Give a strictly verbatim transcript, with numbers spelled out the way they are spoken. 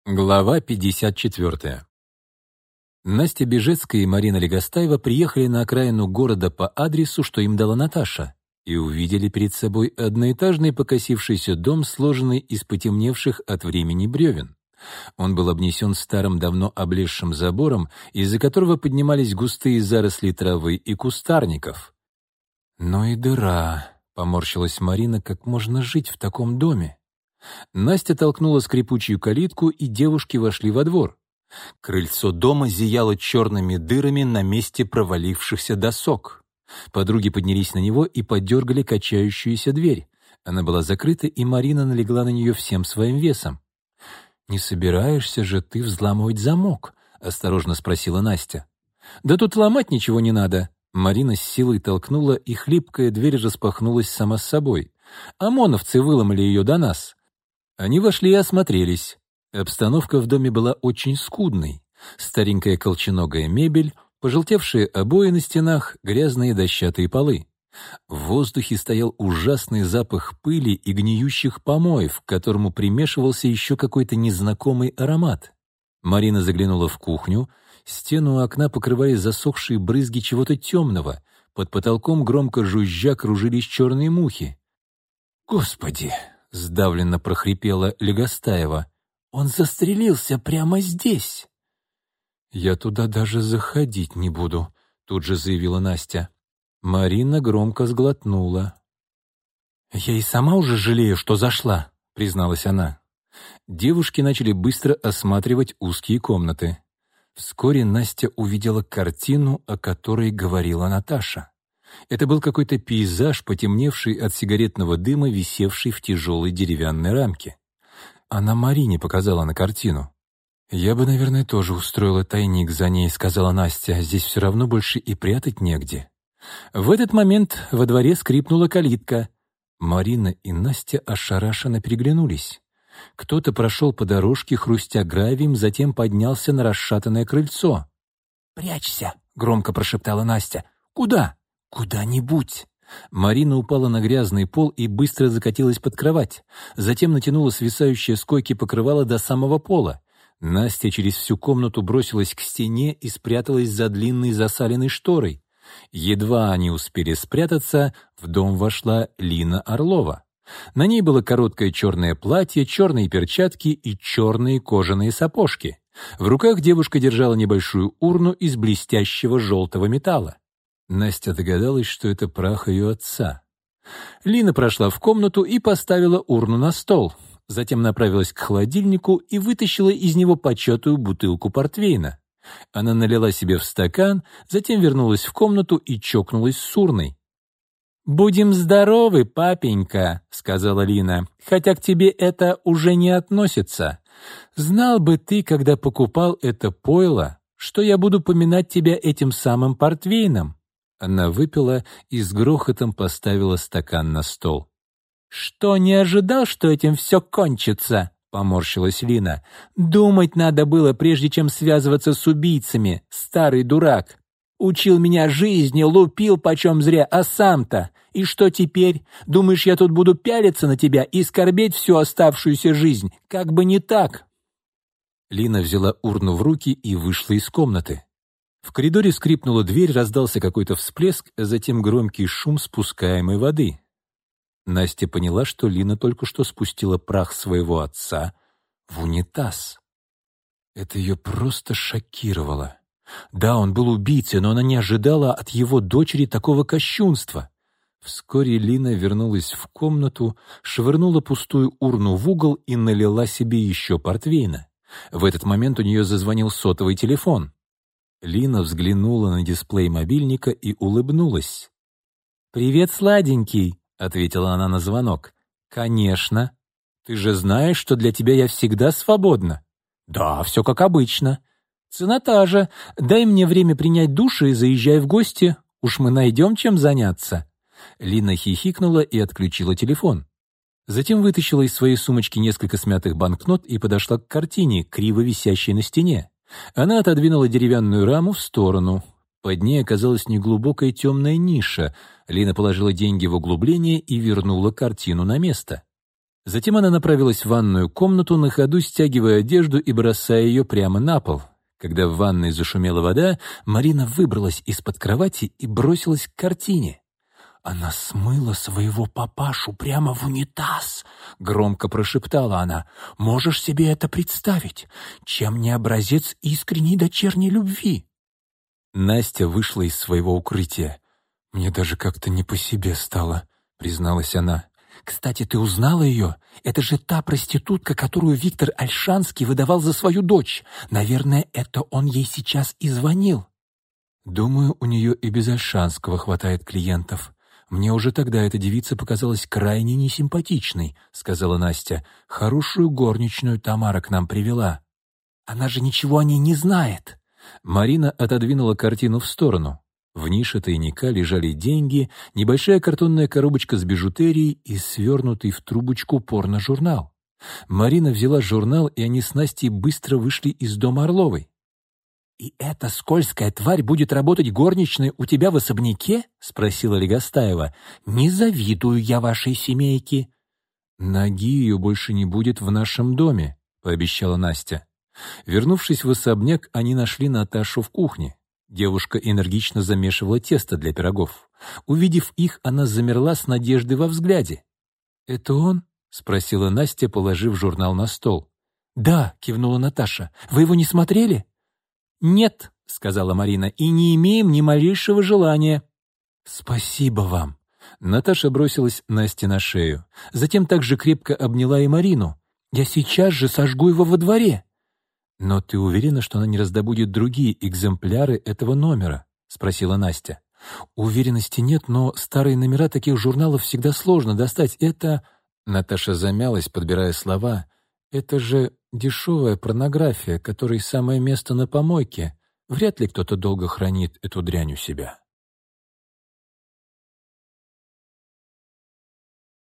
Глава пятьдесят четвёртая. Настя Бежецкая и Марина Легостаева приехали на окраину города по адресу, что им дала Наташа, и увидели перед собой одноэтажный покосившийся дом, сложенный из потемневших от времени бревен. Он был обнесен старым, давно облезшим забором, из-за которого поднимались густые заросли травы и кустарников. «Ну и дыра», — поморщилась Марина, — «как можно жить в таком доме?» Настя толкнула скрипучую калитку, и девушки вошли во двор. Крыльцо дома зияло черными дырами на месте провалившихся досок. Подруги поднялись на него и подергали качающуюся дверь. Она была закрыта, и Марина налегла на нее всем своим весом. «Не собираешься же ты взламывать замок?» — осторожно спросила Настя. «Да тут ломать ничего не надо». Марина с силой толкнула, и хлипкая дверь распахнулась сама с собой. ОМОНовцы выломали ее до нас. Они вошли и осмотрелись. Обстановка в доме была очень скудной. Старенькая колченогая мебель, пожелтевшие обои на стенах, грязные дощатые полы. В воздухе стоял ужасный запах пыли и гниющих помоев, к которому примешивался еще какой-то незнакомый аромат. Марина заглянула в кухню. Стену у окна покрывали засохшие брызги чего-то темного. Под потолком громко жужжа кружились черные мухи. «Господи!» — сдавленно прохрипела Легостаева. «Он застрелился прямо здесь!» «Я туда даже заходить не буду», — тут же заявила Настя. Марина громко сглотнула. «Я и сама уже жалею, что зашла», — призналась она. Девушки начали быстро осматривать узкие комнаты. Вскоре Настя увидела картину, о которой говорила Наташа. Это был какой-то пейзаж, потемневший от сигаретного дыма, висевший в тяжелой деревянной рамке. Она Марине показала на картину. «Я бы, наверное, тоже устроила тайник за ней», — сказала Настя. «Здесь все равно больше и прятать негде». В этот момент во дворе скрипнула калитка. Марина и Настя ошарашенно переглянулись. Кто-то прошел по дорожке, хрустя гравием, затем поднялся на расшатанное крыльцо. «Прячься!» — громко прошептала Настя. «Куда?» «Куда-нибудь!» Марина упала на грязный пол и быстро закатилась под кровать. Затем натянула свисающее с койки покрывало до самого пола. Настя через всю комнату бросилась к стене и спряталась за длинной засаленной шторой. Едва они успели спрятаться, в дом вошла Лина Орлова. На ней было короткое черное платье, черные перчатки и черные кожаные сапожки. В руках девушка держала небольшую урну из блестящего желтого металла. Настя догадалась, что это прах ее отца. Лина прошла в комнату и поставила урну на стол. Затем направилась к холодильнику и вытащила из него початую бутылку портвейна. Она налила себе в стакан, затем вернулась в комнату и чокнулась с урной. «Будем здоровы, папенька», — сказала Лина, «хотя к тебе это уже не относится. Знал бы ты, когда покупал это пойло, что я буду поминать тебя этим самым портвейном». Она выпила и с грохотом поставила стакан на стол. «Что, не ожидал, что этим все кончится?» — поморщилась Лина. «Думать надо было, прежде чем связываться с убийцами, старый дурак. Учил меня жизни, лупил почем зря, а сам-то. И что теперь? Думаешь, я тут буду пялиться на тебя и скорбеть всю оставшуюся жизнь? Как бы не так!» Лина взяла урну в руки и вышла из комнаты. В коридоре скрипнула дверь, раздался какой-то всплеск, а затем громкий шум спускаемой воды. Настя поняла, что Лина только что спустила прах своего отца в унитаз. Это ее просто шокировало. Да, он был убийцей, но она не ожидала от его дочери такого кощунства. Вскоре Лина вернулась в комнату, швырнула пустую урну в угол и налила себе еще портвейна. В этот момент у нее зазвонил сотовый телефон. Лина взглянула на дисплей мобильника и улыбнулась. «Привет, сладенький», — ответила она на звонок. «Конечно. Ты же знаешь, что для тебя я всегда свободна». «Да, все как обычно». «Цена та же. Дай мне время принять душ и заезжай в гости. Уж мы найдем, чем заняться». Лина хихикнула и отключила телефон. Затем вытащила из своей сумочки несколько смятых банкнот и подошла к картине, криво висящей на стене. Она отодвинула деревянную раму в сторону. Под ней оказалась неглубокая темная ниша. Лина положила деньги в углубление и вернула картину на место. Затем она направилась в ванную комнату, на ходу стягивая одежду и бросая ее прямо на пол. Когда в ванной зашумела вода, Марина выбралась из-под кровати и бросилась к картине. «Она смыла своего папашу прямо в унитаз!» — громко прошептала она. «Можешь себе это представить? Чем не образец искренней дочерней любви?» Настя вышла из своего укрытия. «Мне даже как-то не по себе стало», — призналась она. «Кстати, ты узнала ее? Это же та проститутка, которую Виктор Ольшанский выдавал за свою дочь. Наверное, это он ей сейчас и звонил». «Думаю, у нее и без Ольшанского хватает клиентов. Мне уже тогда эта девица показалась крайне несимпатичной», — сказала Настя. «Хорошую горничную Тамара к нам привела». «Она же ничего о ней не знает». Марина отодвинула картину в сторону. В нише тайника лежали деньги, небольшая картонная коробочка с бижутерией и свернутый в трубочку порно-журнал. Марина взяла журнал, и они с Настей быстро вышли из дома Орловой. «И эта скользкая тварь будет работать горничной у тебя в особняке?» — спросила Легостаева. «Не завидую я вашей семейке». «Ноги ее больше не будет в нашем доме», — пообещала Настя. Вернувшись в особняк, они нашли Наташу в кухне. Девушка энергично замешивала тесто для пирогов. Увидев их, она замерла с надеждой во взгляде. «Это он?» — спросила Настя, положив журнал на стол. «Да», — кивнула Наташа. «Вы его не смотрели?» «Нет», — сказала Марина, — «и не имеем ни малейшего желания». «Спасибо вам». Наташа бросилась Насте на шею. Затем также крепко обняла и Марину. «Я сейчас же сожгу его во дворе». «Но ты уверена, что она не раздобудет другие экземпляры этого номера?» — спросила Настя. «Уверенности нет, но старые номера таких журналов всегда сложно достать. Это...» Наташа замялась, подбирая слова. «Это же дешевая порнография, которой самое место на помойке. Вряд ли кто-то долго хранит эту дрянь у себя».